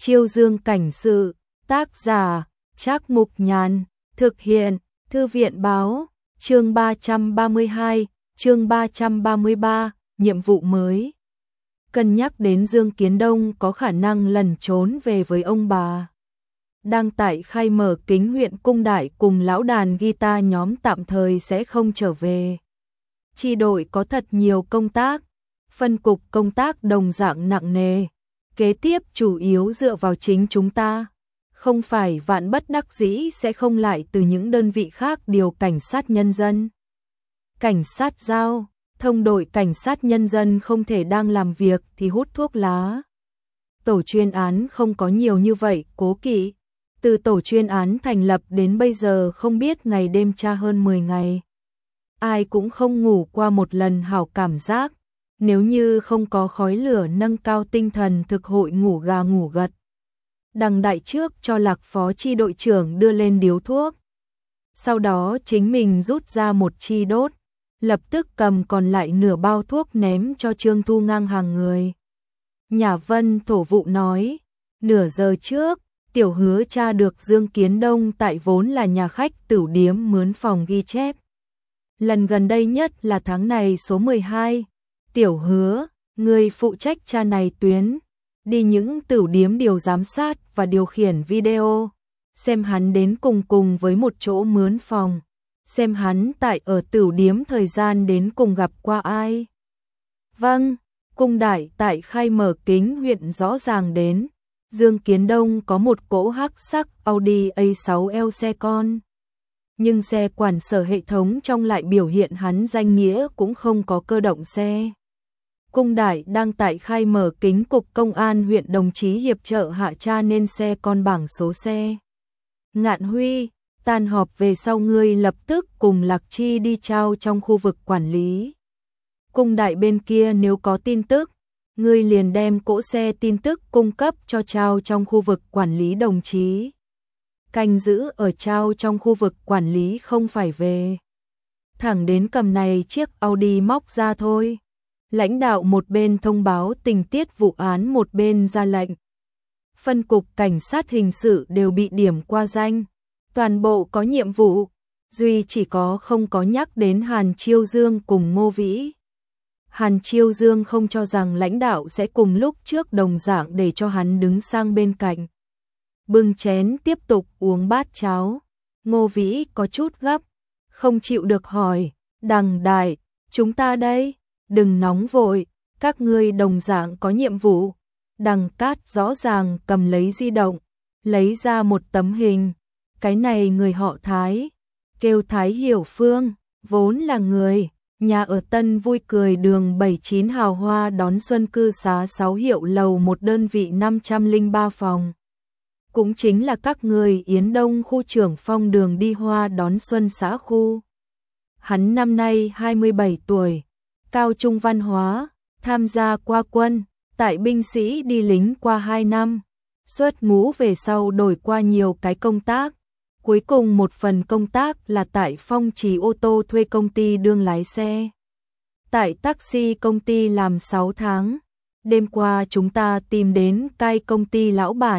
Chiêu Dương cảnh sự, tác giả, Trác Mục Nhàn, thực hiện, Thư viện báo, chương 332, chương 333, nhiệm vụ mới. Cân nhắc đến Dương Kiến Đông có khả năng lẩn trốn về với ông bà. Đang tại khai mở Kính huyện Cung Đại cùng lão đàn guitar nhóm tạm thời sẽ không trở về. Chi đội có thật nhiều công tác, phân cục công tác đồng dạng nặng nề. Kế tiếp chủ yếu dựa vào chính chúng ta. Không phải vạn bất đắc dĩ sẽ không lại từ những đơn vị khác điều cảnh sát nhân dân. Cảnh sát giao, thông đội cảnh sát nhân dân không thể đang làm việc thì hút thuốc lá. Tổ chuyên án không có nhiều như vậy, cố kỵ. Từ tổ chuyên án thành lập đến bây giờ không biết ngày đêm tra hơn 10 ngày. Ai cũng không ngủ qua một lần hảo cảm giác. Nếu như không có khói lửa nâng cao tinh thần thực hội ngủ gà ngủ gật. Đằng đại trước cho Lạc phó chi đội trưởng đưa lên điếu thuốc. Sau đó chính mình rút ra một chi đốt. Lập tức cầm còn lại nửa bao thuốc ném cho Trương Thu ngang hàng người. Nhà Vân thổ vụ nói. Nửa giờ trước, Tiểu Hứa tra được Dương Kiến Đông tại vốn là nhà khách tửu điếm mướn phòng ghi chép. Lần gần đây nhất là tháng này số 12. Tiểu Hứa, người phụ trách tra này tuyến, đi những tửu điếm điều giám sát và điều khiển video, xem hắn đến cùng với một chỗ mướn phòng, xem hắn tại ở tửu điếm thời gian đến cùng gặp qua ai. Vâng, Cung Đại tại khai mở Kính huyện rõ ràng đến, Dương Kiến Đông có một cỗ hắc sắc Audi A6L xe con. Nhưng xe quản sở hệ thống trong lại biểu hiện hắn danh nghĩa cũng không có cơ động xe. Cung Đại đang tại khai mở Kính cục công an huyện đồng chí hiệp trợ hạ tra nên xe con bảng số xe. Ngạn Huy, tan họp về sau ngươi lập tức cùng Lạc Chi đi trao trong khu vực quản lý. Cung Đại bên kia nếu có tin tức, ngươi liền đem cỗ xe tin tức cung cấp cho trao trong khu vực quản lý đồng chí. Canh giữ ở trao trong khu vực quản lý không phải về. Thẳng đến cầm này chiếc Audi móc ra thôi. Lãnh đạo một bên thông báo tình tiết vụ án một bên ra lệnh. Phân cục cảnh sát hình sự đều bị điểm qua danh. Toàn bộ có nhiệm vụ. Duy chỉ có không có nhắc đến Hàn Chiêu Dương cùng Ngô Vĩ. Hàn Chiêu Dương không cho rằng lãnh đạo sẽ cùng lúc trước đồng dạng để cho hắn đứng sang bên cạnh. Bưng chén tiếp tục uống bát cháo. Ngô Vĩ có chút gấp. Không chịu được hỏi. Đằng đại, chúng ta đây. Đừng nóng vội, các ngươi đồng dạng có nhiệm vụ. Đằng Cát rõ ràng cầm lấy di động, lấy ra một tấm hình. Cái này người họ Thái, kêu Thái Hiểu Phương, vốn là người, nhà ở Tân Vui Cười đường 79 hào hoa đón xuân cư xá 6 hiệu lầu một đơn vị 503 phòng. Cũng chính là các người Yến Đông khu trưởng Phong đường đi hoa đón xuân xã khu. Hắn năm nay 27 tuổi. Cao trung văn hóa, tham gia qua quân, tại binh sĩ đi lính qua 2 năm, xuất ngũ về sau đổi qua nhiều cái công tác, cuối cùng một phần công tác là tại Phong Trì ô tô thuê công ty đương lái xe. Tại taxi công ty làm 6 tháng, đêm qua chúng ta tìm đến cai công ty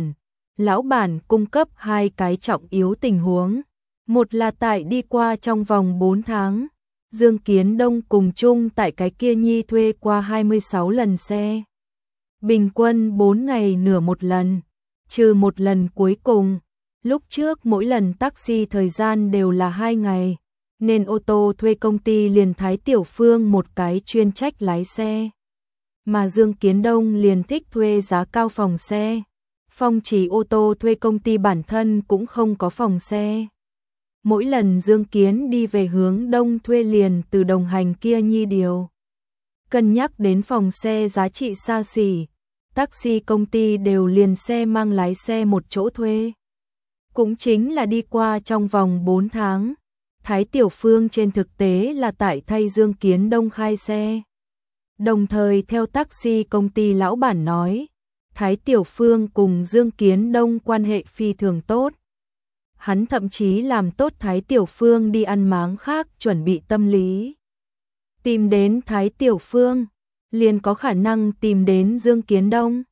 lão bản cung cấp 2 cái trọng yếu tình huống, một là tại đi qua trong vòng 4 tháng. Dương Kiến Đông cùng chung tại cái kia nhi thuê qua 26 lần xe. Bình quân 4 ngày nửa một lần, trừ một lần cuối cùng. Lúc trước mỗi lần taxi thời gian đều là 2 ngày, nên ô tô thuê công ty liền Thái Tiểu Phương một cái chuyên trách lái xe. Mà Dương Kiến Đông liền thích thuê giá cao phòng xe. Phong Trì ô tô thuê công ty bản thân cũng không có phòng xe. Mỗi lần Dương Kiến đi về hướng đông thuê liền từ đồng hành kia nhi điều. Cân nhắc đến phòng xe giá trị xa xỉ, taxi công ty đều liền xe mang lái xe một chỗ thuê. Cũng chính là đi qua trong vòng 4 tháng. Thái Tiểu Phương trên thực tế là tại thay Dương Kiến Đông khai xe. Đồng thời theo taxi công ty lão bản nói, Thái Tiểu Phương cùng Dương Kiến Đông quan hệ phi thường tốt. Hắn thậm chí làm tốt Thái Tiểu Phương đi ăn máng khác chuẩn bị tâm lý. Tìm đến Thái Tiểu Phương, liền có khả năng tìm đến Dương Kiến Đông.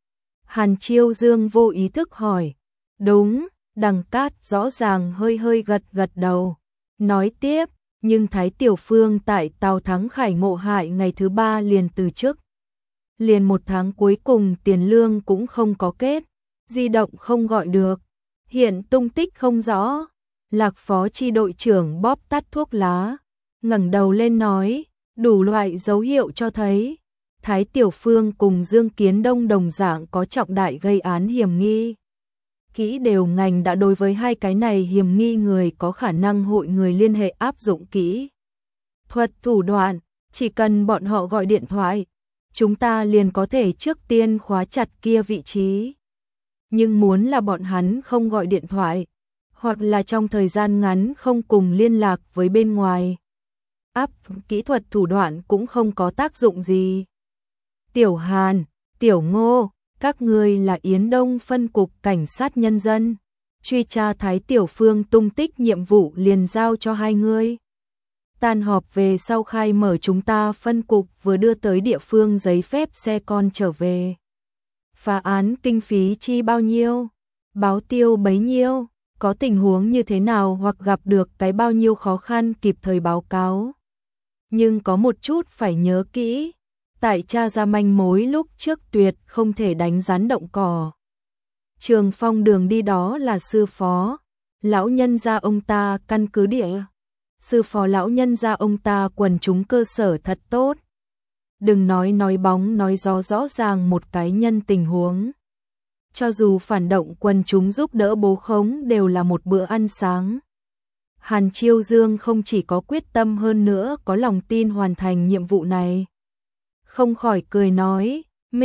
Hàn Chiêu Dương vô ý thức hỏi. Đúng, Đằng Cát rõ ràng hơi hơi gật gật đầu. Nói tiếp, nhưng Thái Tiểu Phương tại Tào Thắng Khải ngộ hại ngày thứ 3 liền từ chức. Liền 1 tháng cuối cùng tiền lương cũng không có kết, di động không gọi được, hiện tung tích không rõ. Lạc Phó chi đội trưởng bóp tắt thuốc lá, ngẩng đầu lên nói, đủ loại dấu hiệu cho thấy Thái Tiểu Phương cùng Dương Kiến Đông đồng dạng có trọng đại gây án hiểm nghi. Kỹ đều ngành đã đối với hai cái này hiểm nghi người có khả năng hội người liên hệ áp dụng kỹ thuật thủ đoạn, chỉ cần bọn họ gọi điện thoại, chúng ta liền có thể trước tiên khóa chặt kia vị trí. Nhưng muốn là bọn hắn không gọi điện thoại, hoặc là trong thời gian ngắn không cùng liên lạc với bên ngoài, áp kỹ thuật thủ đoạn cũng không có tác dụng gì. Tiểu Hàn, Tiểu Ngô, các ngươi là Yến Đông phân cục cảnh sát nhân dân, truy tra Thái Tiểu Phương tung tích nhiệm vụ liền giao cho hai ngươi. Tan họp về sau khai mở chúng ta phân cục vừa đưa tới địa phương giấy phép xe con trở về. Phá án kinh phí chi bao nhiêu, báo tiêu bấy nhiêu, có tình huống như thế nào hoặc gặp được cái bao nhiêu khó khăn kịp thời báo cáo. Nhưng có một chút phải nhớ kỹ, tại tra ra manh mối lúc trước tuyệt không thể đánh rắn động cỏ. Trường Phong đường đi đó là sư phó, lão nhân gia ông ta căn cứ địa. Sư phó lão nhân gia ông ta quần chúng cơ sở thật tốt. Đừng nói bóng nói gió rõ ràng một cái nhân tình huống. Cho dù phản động quần chúng giúp đỡ bố khống đều là một bữa ăn sáng. Hàn Chiêu Dương không chỉ có quyết tâm hơn nữa có lòng tin hoàn thành nhiệm vụ này. Không khỏi cười nói,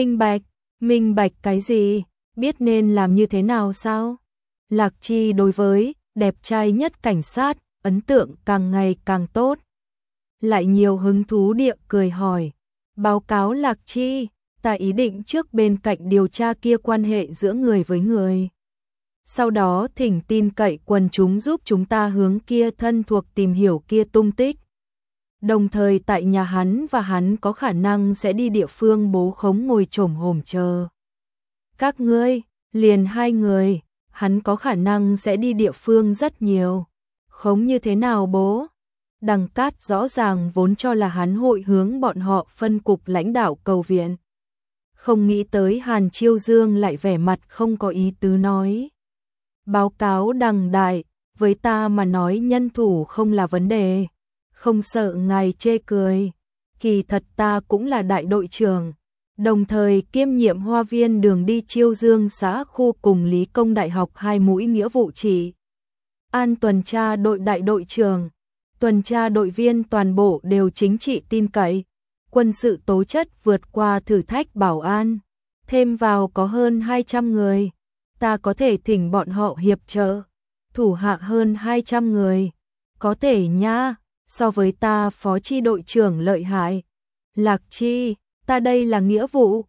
minh bạch cái gì, biết nên làm như thế nào sao? Lạc Chi đối với đẹp trai nhất cảnh sát, ấn tượng càng ngày càng tốt. Lại nhiều hứng thú địa cười hỏi, báo cáo Lạc Chi, ta ý định trước bên cạnh điều tra kia quan hệ giữa người với người. Sau đó thỉnh tin cậy quần chúng giúp chúng ta hướng kia thân thuộc tìm hiểu kia tung tích. Đồng thời tại nhà hắn và hắn có khả năng sẽ đi địa phương bố khống ngồi chồm hổm chờ. Các ngươi, liền 2 người, hắn có khả năng sẽ đi địa phương rất nhiều. Khống như thế nào bố? Đằng Cát rõ ràng vốn cho là hắn hội hướng bọn họ phân cục lãnh đạo cầu viện. Không nghĩ tới Hàn Chiêu Dương lại vẻ mặt không có ý tứ nói. Báo cáo Đằng đại, với ta mà nói nhân thủ không là vấn đề. Không sợ ngài chê cười. Kỳ thật ta cũng là đại đội trưởng, đồng thời kiêm nhiệm Hoa Viên đường đi Chiêu Dương xã khu cùng Lý Công Đại học 2 mũi nghĩa vụ chỉ. An tuần tra đội đại đội trưởng, tuần tra đội viên toàn bộ đều chính trị tin cậy, quân sự tố chất vượt qua thử thách bảo an, thêm vào có hơn 200 người, ta có thể thỉnh bọn họ hiệp trợ, thủ hạ hơn 200 người, có thể nha, so với ta phó chi đội trưởng lợi hại. Lạc Chi, ta đây là nghĩa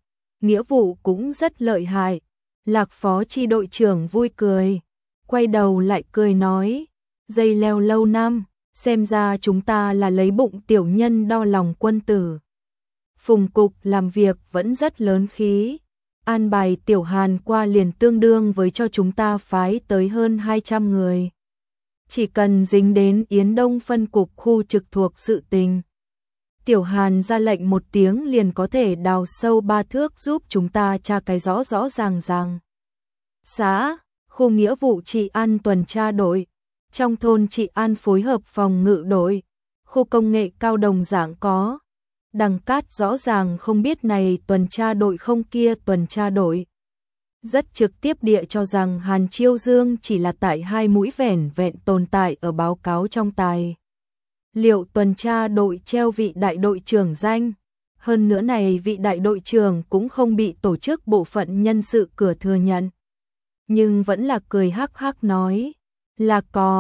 vụ cũng rất lợi hại. Lạc phó chi đội trưởng vui cười, quay đầu lại cười nói, dây leo lâu năm, xem ra chúng ta là lấy bụng tiểu nhân đo lòng quân tử. Phùng cục làm việc vẫn rất lớn khí, an bài Tiểu Hàn qua liền tương đương với cho chúng ta phái tới hơn 200 người. Chỉ cần dính đến Yến Đông phân cục khu trực thuộc sự tình. Tiểu Hàn ra lệnh một tiếng liền có thể đào sâu 3 thước giúp chúng ta tra cái rõ rõ ràng. Xã, khu nghĩa vụ trị an tuần tra đội, trong thôn trị an phối hợp phòng ngự đội, khu công nghệ cao đồng dạng có. Đằng Cát rõ ràng không biết này tuần tra đội không kia tuần tra đội. Rất trực tiếp địa cho rằng Hàn Chiêu Dương chỉ là tại 2 mũi vẻn vẹn tồn tại ở báo cáo trong tài. Liệu tuần tra đội treo vị đại đội trưởng danh, hơn nữa này vị đại đội trưởng cũng không bị tổ chức bộ phận nhân sự cửa thừa nhận. Nhưng vẫn là cười hắc hắc nói, là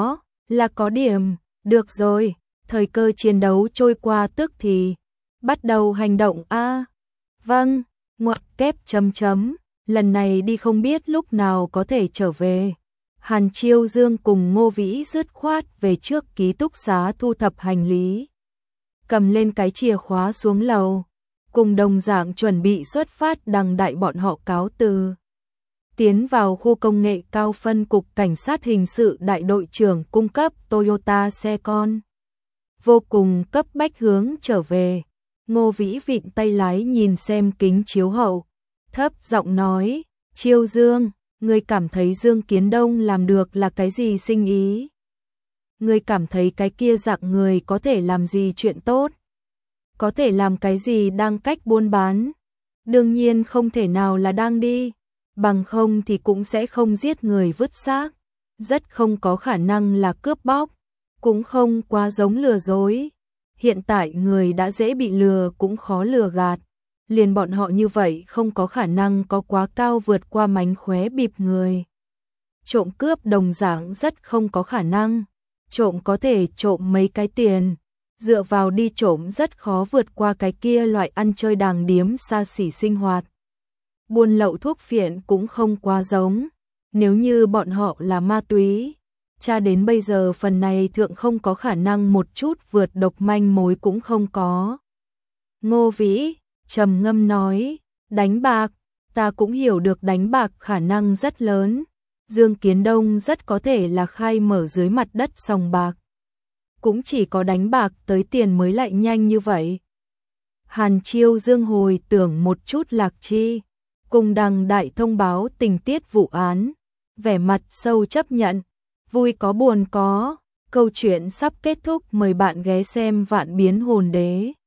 có điểm, được rồi, thời cơ chiến đấu trôi qua tức thì, bắt đầu hành động a. Vâng, ngoặc kép chấm, lần này đi không biết lúc nào có thể trở về. Hàn Chiêu Dương cùng Ngô Vĩ dứt khoát về trước ký túc xá thu thập hành lý. Cầm lên cái chìa khóa xuống lầu, cùng đồng dạng chuẩn bị xuất phát Đằng đại bọn họ cáo từ. tiến vào khu công nghệ cao phân cục cảnh sát hình sự đại đội trưởng cung cấp Toyota xe con. Vô cùng cấp bách hướng trở về. Ngô Vĩ vịn tay lái nhìn xem kính chiếu hậu, thấp giọng nói, Chiêu Dương, ngươi cảm thấy Dương Kiến Đông làm được là cái gì sinh ý? Ngươi cảm thấy cái kia dạng người có thể làm gì chuyện tốt? Có thể làm cái gì đang cách buôn bán? Đương nhiên không thể nào là đang đi, bằng không thì cũng sẽ không giết người vứt xác, rất không có khả năng là cướp bóc, cũng không quá giống lừa dối. Hiện tại người đã dễ bị lừa cũng khó lừa gạt, liền bọn họ như vậy không có khả năng có quá cao vượt qua mánh khóe bịp người. Trộm cướp đồng dạng rất không có khả năng, trộm có thể trộm mấy cái tiền, dựa vào đi trộm rất khó vượt qua cái kia loại ăn chơi đàng điếm xa xỉ sinh hoạt. Buôn lậu thuốc phiện cũng không quá giống, nếu như bọn họ là ma túy, cha đến bây giờ phần này thượng không có khả năng một chút vượt độc manh mối cũng không có. Ngô Vĩ trầm ngâm nói, đánh bạc, ta cũng hiểu được đánh bạc khả năng rất lớn, Dương Kiến Đông rất có thể là khai mở dưới mặt đất sòng bạc. Cũng chỉ có đánh bạc tới tiền mới lại nhanh như vậy. Hàn Chiêu Dương hồi tưởng một chút Lạc Chi, cùng đăng đại thông báo tình tiết vụ án, vẻ mặt sâu chấp nhận, vui có buồn có, câu chuyện sắp kết thúc, mời bạn ghé xem Vạn Biến Hồn Đế.